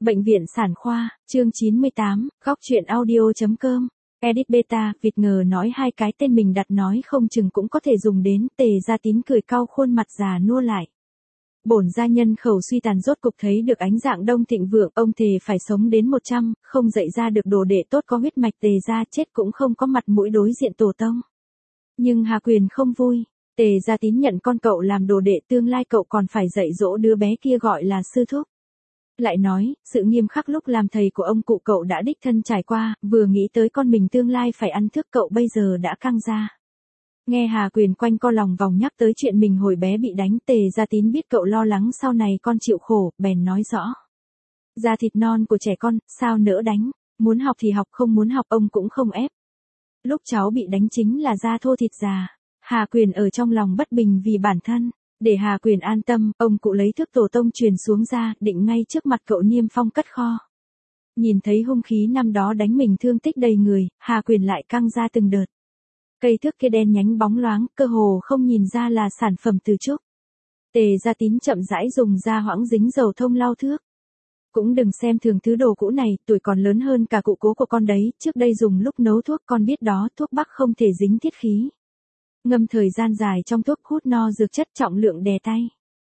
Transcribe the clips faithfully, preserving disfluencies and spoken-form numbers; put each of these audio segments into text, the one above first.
Bệnh viện sản khoa, chương chín mươi tám, góc truyện audio.com. Edit beta, Việt ngờ nói hai cái tên mình đặt nói không chừng cũng có thể dùng đến. Tề Gia Tín cười cau khuôn mặt già nua lại. Bổn gia nhân khẩu suy tàn rốt cục thấy được ánh dạng đông thịnh vượng, ông thề phải sống đến một trăm, không dạy ra được đồ đệ tốt có huyết mạch Tề gia, chết cũng không có mặt mũi đối diện tổ tông. Nhưng Hà Quyền không vui. Tề Gia Tín nhận con cậu làm đồ đệ, tương lai cậu còn phải dạy dỗ đứa bé kia gọi là sư thúc. Lại nói, sự nghiêm khắc lúc làm thầy của ông cụ cậu đã đích thân trải qua, vừa nghĩ tới con mình tương lai phải ăn thước cậu bây giờ đã căng ra. Nghe Hà Quyền quanh co lòng vòng nhắc tới chuyện mình hồi bé bị đánh, Tề Gia Tín biết cậu lo lắng sau này con chịu khổ, bèn nói rõ. Da thịt non của trẻ con, sao nỡ đánh, muốn học thì học, không muốn học ông cũng không ép. Lúc cháu bị đánh chính là da thô thịt già. Hà Quyền ở trong lòng bất bình vì bản thân. Để Hà Quyền an tâm, ông cụ lấy thước tổ tông truyền xuống ra, định ngay trước mặt cậu niêm phong cất kho. Nhìn thấy hung khí năm đó đánh mình thương tích đầy người, Hà Quyền lại căng ra từng đợt. Cây thước kia đen nhánh bóng loáng, cơ hồ không nhìn ra là sản phẩm từ trúc. Tề Gia Tín chậm rãi dùng da hoãng dính dầu thông lau thước. Cũng đừng xem thường thứ đồ cũ này, tuổi còn lớn hơn cả cụ cố của con đấy, trước đây dùng lúc nấu thuốc con biết đó, thuốc bắc không thể dính thiết khí. Ngâm thời gian dài trong thuốc hút no dược chất trọng lượng đè tay.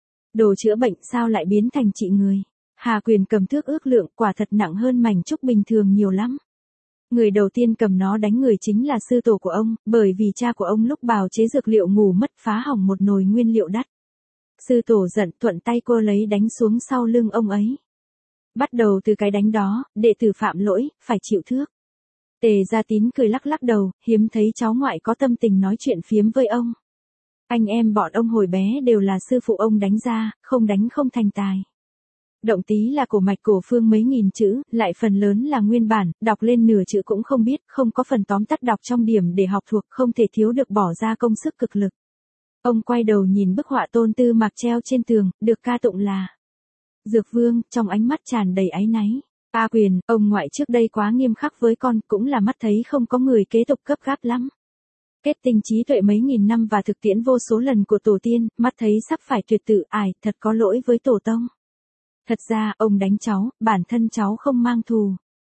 Đồ chữa bệnh sao lại biến thành trị người. Hà Quyền cầm thước ước lượng, quả thật nặng hơn mảnh trúc bình thường nhiều lắm. Người đầu tiên cầm nó đánh người chính là sư tổ của ông, bởi vì cha của ông lúc bào chế dược liệu ngủ mất phá hỏng một nồi nguyên liệu đắt. Sư tổ giận, thuận tay cô lấy đánh xuống sau lưng ông ấy. Bắt đầu từ cái đánh đó, đệ tử phạm lỗi, phải chịu thước. Tề Gia Tín cười lắc lắc đầu, hiếm thấy cháu ngoại có tâm tình nói chuyện phiếm với ông. Anh em bọn ông hồi bé đều là sư phụ ông đánh ra, không đánh không thành tài. Động tí là cổ mạch cổ phương mấy nghìn chữ, lại phần lớn là nguyên bản, đọc lên nửa chữ cũng không biết, không có phần tóm tắt đọc trong điểm để học thuộc, không thể thiếu được bỏ ra công sức cực lực. Ông quay đầu nhìn bức họa Tôn Tư Mạc treo trên tường, được ca tụng là Dược Vương, trong ánh mắt tràn đầy áy náy. A Quyền, ông ngoại trước đây quá nghiêm khắc với con, cũng là mắt thấy không có người kế tục cấp gáp lắm. Kết tinh trí tuệ mấy nghìn năm và thực tiễn vô số lần của tổ tiên, mắt thấy sắp phải tuyệt tự, ải, thật có lỗi với tổ tông. Thật ra, ông đánh cháu, bản thân cháu không mang thù.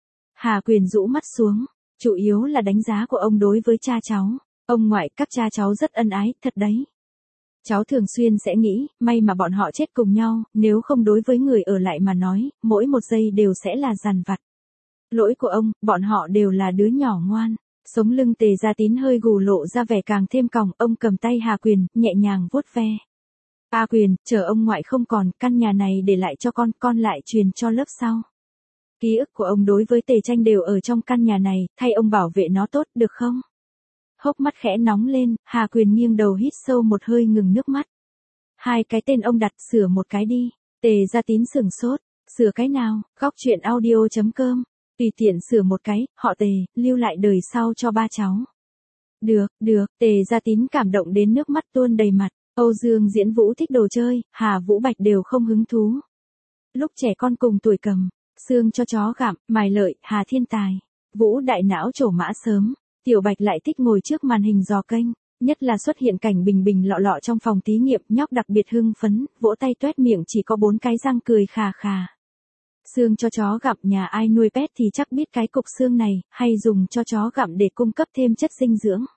Hà Quyền rũ mắt xuống, chủ yếu là đánh giá của ông đối với cha cháu. Ông ngoại, các cha cháu rất ân ái, thật đấy. Cháu thường xuyên sẽ nghĩ, may mà bọn họ chết cùng nhau, nếu không đối với người ở lại mà nói, mỗi một giây đều sẽ là dằn vặt. Lỗi của ông, bọn họ đều là đứa nhỏ ngoan. Sống lưng Tề Gia Tín hơi gù lộ ra vẻ càng thêm còng, ông cầm tay Hà Quyền, nhẹ nhàng vuốt ve. A Quyền, chờ ông ngoại không còn, căn nhà này để lại cho con, con lại truyền cho lớp sau. Ký ức của ông đối với Tề Tranh đều ở trong căn nhà này, thay ông bảo vệ nó tốt, được không? Hốc mắt khẽ nóng lên, Hà Quyền nghiêng đầu hít sâu một hơi ngừng nước mắt. Hai cái tên ông đặt, sửa một cái đi. Tề Gia Tín sửng sốt, sửa cái nào? Góc truyện audio.com. Tùy tiện sửa một cái, họ Tề, lưu lại đời sau cho ba cháu. Được, được, Tề Gia Tín cảm động đến nước mắt tuôn đầy mặt. Âu Dương Diễn Vũ thích đồ chơi, Hà Vũ Bạch đều không hứng thú. Lúc trẻ con cùng tuổi cầm, xương cho chó gặm, Mài Lợi, Hà Thiên Tài. Vũ đại não trổ mã sớm. Tiểu Bạch lại thích ngồi trước màn hình dò kênh, nhất là xuất hiện cảnh Bình Bình lọ lọ trong phòng thí nghiệm, nhóc đặc biệt hưng phấn, vỗ tay toét miệng chỉ có bốn cái răng cười khà khà. Xương cho chó gặm, nhà ai nuôi pet thì chắc biết cái cục xương này, hay dùng cho chó gặm để cung cấp thêm chất dinh dưỡng.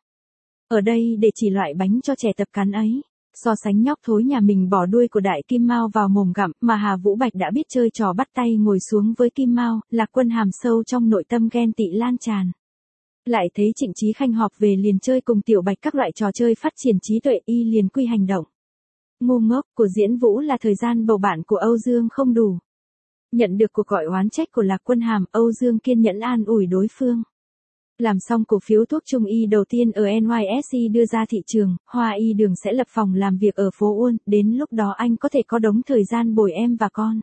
Ở đây để chỉ loại bánh cho trẻ tập cắn ấy. So sánh nhóc thối nhà mình bỏ đuôi của Đại Kim Mao vào mồm gặm, mà Hà Vũ Bạch đã biết chơi trò bắt tay ngồi xuống với Kim Mao, Lạc Quân hàm sâu trong nội tâm ghen tị lan tràn. Lại thấy Trịnh Chí Khanh họp về liền chơi cùng Tiểu Bạch các loại trò chơi phát triển trí tuệ, y liền quy hành động. Ngu ngốc của Diễn Vũ là thời gian bầu bạn của Âu Dương không đủ. Nhận được cuộc gọi oán trách của Lạc Quân Hàm, Âu Dương kiên nhẫn an ủi đối phương. Làm xong cổ phiếu thuốc trung y đầu tiên ở en i ét xê đưa ra thị trường, Hoa Y Đường sẽ lập phòng làm việc ở phố Uôn, đến lúc đó anh có thể có đống thời gian bồi em và con.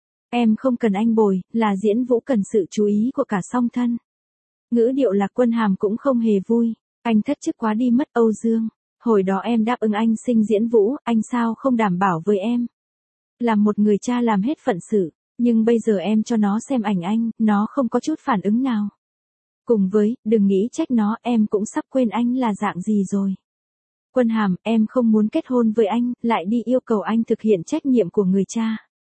Em không cần anh bồi, là Diễn Vũ cần sự chú ý của cả song thân. Ngữ điệu Lạc Quân Hàm cũng không hề vui, anh thất chức quá đi mất Âu Dương. Hồi đó em đáp ứng anh sinh Diễn Vũ, anh sao không đảm bảo với em. Làm một người cha làm hết phận sự, nhưng bây giờ em cho nó xem ảnh anh, nó không có chút phản ứng nào. Cùng với, đừng nghĩ trách nó, em cũng sắp quên anh là dạng gì rồi. Quân Hàm, em không muốn kết hôn với anh, lại đi yêu cầu anh thực hiện trách nhiệm của người cha.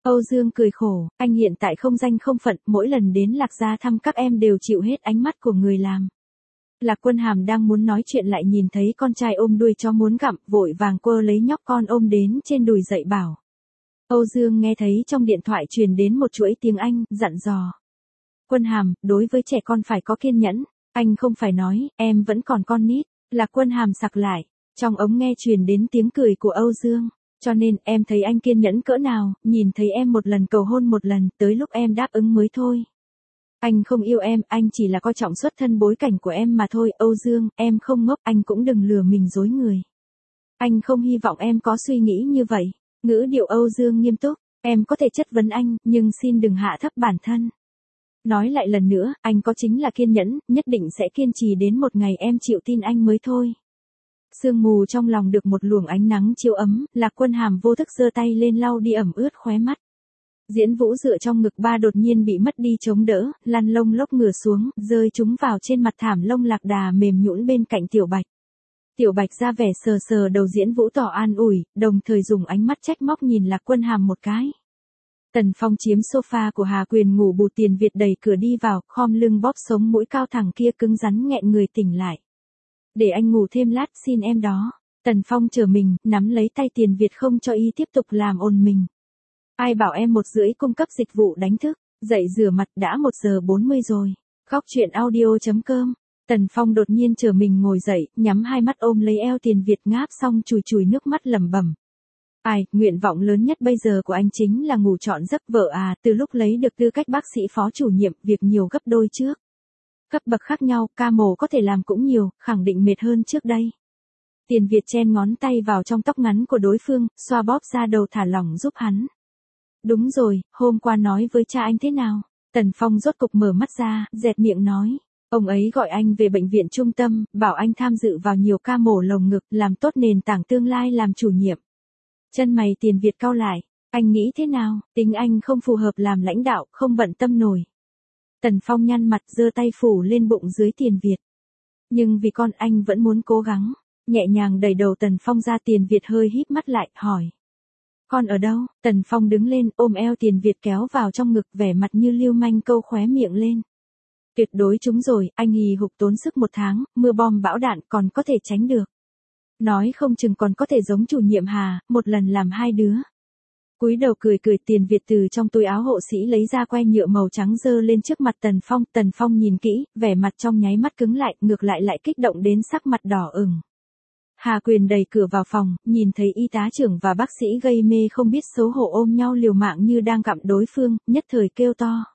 Âu Dương cười khổ, anh hiện tại không danh không phận, mỗi lần đến Lạc Gia thăm các em đều chịu hết ánh mắt của người làm. Lạc Quân Hàm đang muốn nói chuyện lại nhìn thấy con trai ôm đuôi chó muốn gặm, vội vàng quơ lấy nhóc con ôm đến trên đùi dậy bảo. Âu Dương nghe thấy trong điện thoại truyền đến một chuỗi tiếng Anh, dặn dò. Quân Hàm, đối với trẻ con phải có kiên nhẫn, anh không phải nói, em vẫn còn con nít. Lạc Quân Hàm sặc lại, trong ống nghe truyền đến tiếng cười của Âu Dương. Cho nên em thấy anh kiên nhẫn cỡ nào, nhìn thấy em một lần cầu hôn một lần, tới lúc em đáp ứng mới thôi. Anh không yêu em, anh chỉ là coi trọng xuất thân bối cảnh của em mà thôi. Âu Dương, em không ngốc, anh cũng đừng lừa mình dối người. Anh không hy vọng em có suy nghĩ như vậy. Ngữ điệu Âu Dương nghiêm túc, em có thể chất vấn anh, nhưng xin đừng hạ thấp bản thân. Nói lại lần nữa, anh có chính là kiên nhẫn, nhất định sẽ kiên trì đến một ngày em chịu tin anh mới thôi. Sương mù trong lòng được một luồng ánh nắng chiếu ấm, Lạc Quân Hàm vô thức giơ tay lên lau đi ẩm ướt khóe mắt. Diễn Vũ dựa trong ngực ba đột nhiên bị mất đi chống đỡ, lăn lông lốc ngửa xuống, rơi chúng vào trên mặt thảm lông lạc đà mềm nhũn bên cạnh Tiểu Bạch. Tiểu Bạch ra vẻ sờ sờ đầu Diễn Vũ tỏ an ủi, đồng thời dùng ánh mắt trách móc nhìn Lạc Quân Hàm một cái. Tần Phong chiếm sofa của Hà Quyền ngủ bù Tiền Việt đẩy cửa đi vào, khom lưng bóp sống mũi cao thẳng kia cứng rắn nghẹn người tỉnh lại. Để anh ngủ thêm lát xin em đó. Tần Phong chờ mình, nắm lấy tay Tiền Việt không cho y tiếp tục làm ồn mình. Ai bảo em một rưỡi cung cấp dịch vụ đánh thức, dậy rửa mặt đã một giờ bốn mươi rồi. Góc chuyện audio chấm com. Tần Phong đột nhiên chờ mình ngồi dậy, nhắm hai mắt ôm lấy eo Tiền Việt ngáp xong chùi chùi nước mắt lẩm bẩm. Ai, nguyện vọng lớn nhất bây giờ của anh chính là ngủ trọn giấc vợ à, từ lúc lấy được tư cách bác sĩ phó chủ nhiệm, việc nhiều gấp đôi trước. Cấp bậc khác nhau, ca mổ có thể làm cũng nhiều, khẳng định mệt hơn trước đây. Tiền Việt chen ngón tay vào trong tóc ngắn của đối phương, xoa bóp ra đầu thả lỏng giúp hắn. Đúng rồi, hôm qua nói với cha anh thế nào? Tần Phong rốt cục mở mắt ra, dẹt miệng nói. Ông ấy gọi anh về bệnh viện trung tâm, bảo anh tham dự vào nhiều ca mổ lồng ngực, làm tốt nền tảng tương lai làm chủ nhiệm. Chân mày Tiền Việt cau lại, anh nghĩ thế nào? Tính anh không phù hợp làm lãnh đạo, không bận tâm nổi. Tần Phong nhăn mặt giơ tay phủ lên bụng dưới Tiền Việt. Nhưng vì con anh vẫn muốn cố gắng. Nhẹ nhàng đẩy đầu Tần Phong ra. Tiền Việt hơi híp mắt lại, hỏi. Con ở đâu? Tần Phong đứng lên, ôm eo Tiền Việt kéo vào trong ngực, vẻ mặt như lưu manh câu khóe miệng lên. Tuyệt đối trúng rồi, anh hì hục tốn sức một tháng, mưa bom bão đạn còn có thể tránh được. Nói không chừng còn có thể giống chủ nhiệm Hà, một lần làm hai đứa. Cúi đầu cười cười. Tiền Việt từ trong túi áo hộ sĩ lấy ra que nhựa màu trắng giơ lên trước mặt Tần Phong. Tần Phong nhìn kỹ, vẻ mặt trong nháy mắt cứng lại, ngược lại lại kích động đến sắc mặt đỏ ửng. Hà Quyền đẩy cửa vào phòng, nhìn thấy y tá trưởng và bác sĩ gây mê không biết xấu hổ ôm nhau liều mạng như đang gặm đối phương, nhất thời kêu to.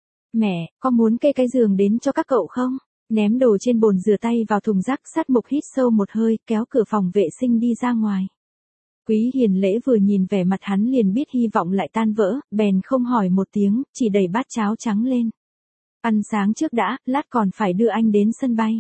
Mẹ, có muốn kê cái giường đến cho các cậu không? Ném đồ trên bồn rửa tay vào thùng rác. Sát Mục hít sâu một hơi, kéo cửa phòng vệ sinh đi ra ngoài. Quý Hiền Lễ vừa nhìn vẻ mặt hắn liền biết hy vọng lại tan vỡ, bèn không hỏi một tiếng, chỉ đẩy bát cháo trắng lên. Ăn sáng trước đã, lát còn phải đưa anh đến sân bay.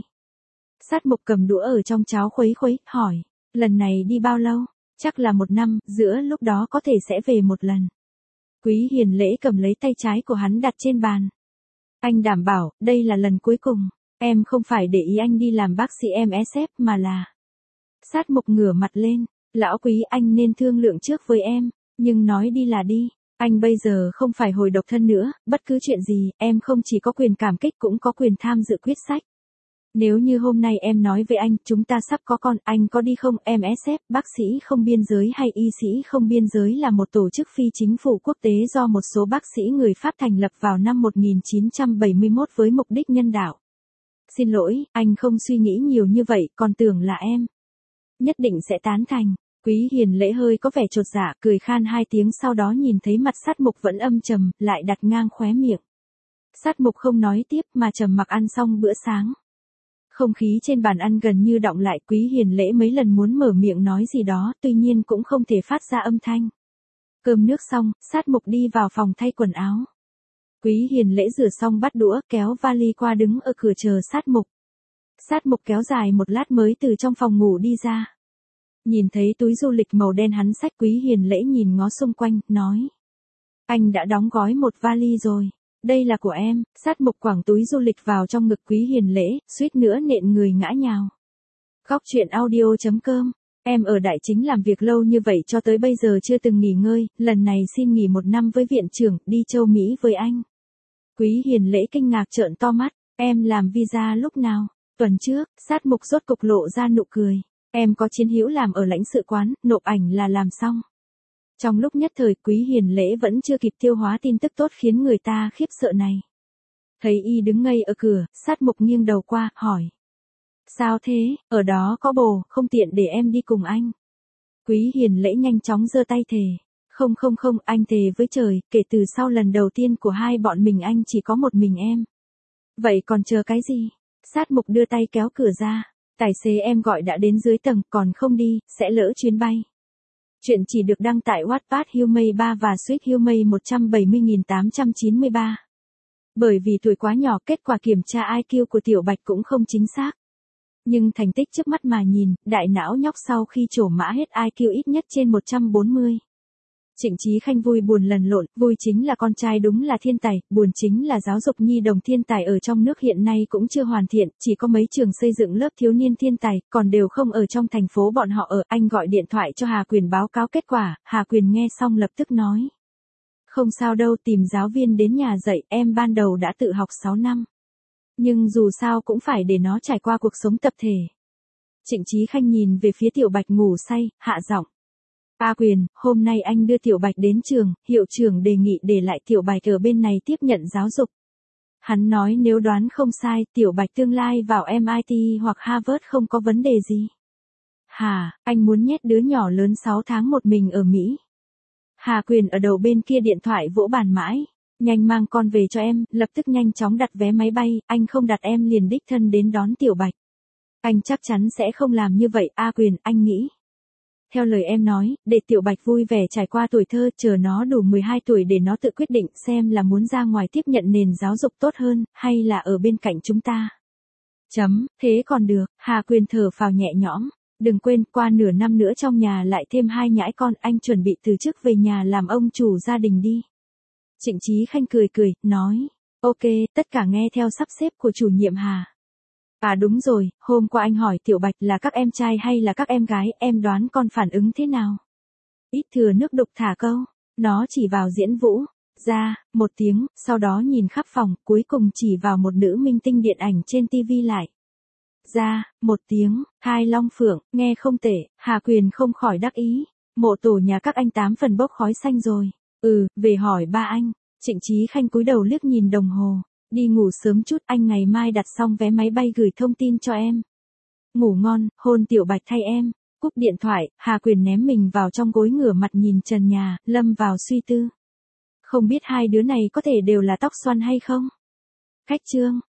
Sát Mục cầm đũa ở trong cháo khuấy khuấy, hỏi, lần này đi bao lâu? Chắc là một năm, giữa lúc đó có thể sẽ về một lần. Quý Hiền Lễ cầm lấy tay trái của hắn đặt trên bàn. Anh đảm bảo, đây là lần cuối cùng, em không phải để ý anh đi làm bác sĩ em ét ép mà là. Sát Mục ngửa mặt lên, lão Quý anh nên thương lượng trước với em, nhưng nói đi là đi. Anh bây giờ không phải hồi độc thân nữa, bất cứ chuyện gì, em không chỉ có quyền cảm kích cũng có quyền tham dự quyết sách. Nếu như hôm nay em nói với anh, chúng ta sắp có con, anh có đi không? em ét ép, bác sĩ không biên giới hay y sĩ không biên giới là một tổ chức phi chính phủ quốc tế do một số bác sĩ người Pháp thành lập vào năm một nghìn chín trăm bảy mươi mốt với mục đích nhân đạo. Xin lỗi, anh không suy nghĩ nhiều như vậy, còn tưởng là em nhất định sẽ tán thành. Quý Hiền Lễ hơi có vẻ chột dạ, cười khan hai tiếng, sau đó nhìn thấy mặt Sát Mục vẫn âm trầm, lại đặt ngang khóe miệng. Sát Mục không nói tiếp mà trầm mặc ăn xong bữa sáng. Không khí trên bàn ăn gần như đọng lại. Quý Hiền Lễ mấy lần muốn mở miệng nói gì đó, tuy nhiên cũng không thể phát ra âm thanh. Cơm nước xong, Sát Mục đi vào phòng thay quần áo. Quý Hiền Lễ rửa xong bát đũa, kéo vali qua đứng ở cửa chờ Sát Mục. Sát Mục kéo dài một lát mới từ trong phòng ngủ đi ra. Nhìn thấy túi du lịch màu đen hắn xách, Quý Hiền Lễ nhìn ngó xung quanh, nói. Anh đã đóng gói một vali rồi. Đây là của em. Sát Mục quẳng túi du lịch vào trong ngực Quý Hiền Lễ, suýt nữa nện người ngã nhào. Góc chuyện audio chấm com Em ở Đại Chính làm việc lâu như vậy cho tới bây giờ chưa từng nghỉ ngơi, lần này xin nghỉ một năm với viện trưởng, đi châu Mỹ với anh. Quý Hiền Lễ kinh ngạc trợn to mắt, em làm visa lúc nào? Tuần trước, Sát Mục rốt cục lộ ra nụ cười. Em có chiến hữu làm ở lãnh sự quán, nộp ảnh là làm xong. Trong lúc nhất thời Quý Hiền Lễ vẫn chưa kịp tiêu hóa tin tức tốt khiến người ta khiếp sợ này. Thấy y đứng ngây ở cửa, Sát Mục nghiêng đầu qua, hỏi. Sao thế, ở đó có bồ, không tiện để em đi cùng anh. Quý Hiền Lễ nhanh chóng giơ tay thề. Không không không, anh thề với trời, kể từ sau lần đầu tiên của hai bọn mình anh chỉ có một mình em. Vậy còn chờ cái gì? Sát Mục đưa tay kéo cửa ra. Tài xế em gọi đã đến dưới tầng, còn không đi, sẽ lỡ chuyến bay. Chuyện chỉ được đăng tại Wattpad Humay ba và Sweet Humay một trăm bảy mươi nghìn tám trăm chín mươi ba. Bởi vì tuổi quá nhỏ, kết quả kiểm tra i kiu của Tiểu Bạch cũng không chính xác. Nhưng thành tích trước mắt mà nhìn, đại não nhóc sau khi trổ mã hết i kiu ít nhất trên một trăm bốn mươi. Trịnh Chí Khanh vui buồn lần lộn, vui chính là con trai đúng là thiên tài, buồn chính là giáo dục nhi đồng thiên tài ở trong nước hiện nay cũng chưa hoàn thiện, chỉ có mấy trường xây dựng lớp thiếu niên thiên tài, còn đều không ở trong thành phố bọn họ ở. Anh gọi điện thoại cho Hà Quyền báo cáo kết quả, Hà Quyền nghe xong lập tức nói. Không sao đâu, tìm giáo viên đến nhà dạy, em ban đầu đã tự học sáu năm. Nhưng dù sao cũng phải để nó trải qua cuộc sống tập thể. Trịnh Chí Khanh nhìn về phía Tiểu Bạch ngủ say, hạ giọng. A Quyền, hôm nay anh đưa Tiểu Bạch đến trường, hiệu trưởng đề nghị để lại Tiểu Bạch ở bên này tiếp nhận giáo dục. Hắn nói nếu đoán không sai, Tiểu Bạch tương lai vào em i tê hoặc Harvard không có vấn đề gì. Hà, anh muốn nhét đứa nhỏ lớn sáu tháng một mình ở Mỹ. Hà Quyền ở đầu bên kia điện thoại vỗ bàn mãi. Nhanh mang con về cho em, lập tức nhanh chóng đặt vé máy bay, anh không đặt em liền đích thân đến đón Tiểu Bạch. Anh chắc chắn sẽ không làm như vậy, A Quyền, anh nghĩ. Theo lời em nói, để Tiểu Bạch vui vẻ trải qua tuổi thơ, chờ nó đủ mười hai tuổi để nó tự quyết định xem là muốn ra ngoài tiếp nhận nền giáo dục tốt hơn, hay là ở bên cạnh chúng ta. Chấm, thế còn được, Hà Quyền thở phào nhẹ nhõm. Đừng quên, qua nửa năm nữa trong nhà lại thêm hai nhãi con, anh chuẩn bị từ chức về nhà làm ông chủ gia đình đi. Trịnh Chí Khanh cười cười, nói, ok, tất cả nghe theo sắp xếp của chủ nhiệm Hà. À đúng rồi, hôm qua anh hỏi Tiểu Bạch là các em trai hay là các em gái, em đoán con phản ứng thế nào? Ít thừa nước đục thả câu, nó chỉ vào Diễn Vũ, ra, một tiếng, sau đó nhìn khắp phòng, cuối cùng chỉ vào một nữ minh tinh điện ảnh trên tivi lại. Ra, một tiếng, hai long phượng, nghe không tệ, Hà Quyền không khỏi đắc ý, mộ tổ nhà các anh tám phần bốc khói xanh rồi. Ừ, về hỏi ba anh. Trịnh Chí Khanh cúi đầu liếc nhìn đồng hồ. Đi ngủ sớm chút, anh ngày mai đặt xong vé máy bay gửi thông tin cho em. Ngủ ngon, hôn Tiểu Bạch thay em. Cúp điện thoại, Hà Quyền ném mình vào trong gối ngửa mặt nhìn trần nhà, lâm vào suy tư. Không biết hai đứa này có thể đều là tóc xoăn hay không? Khách trương.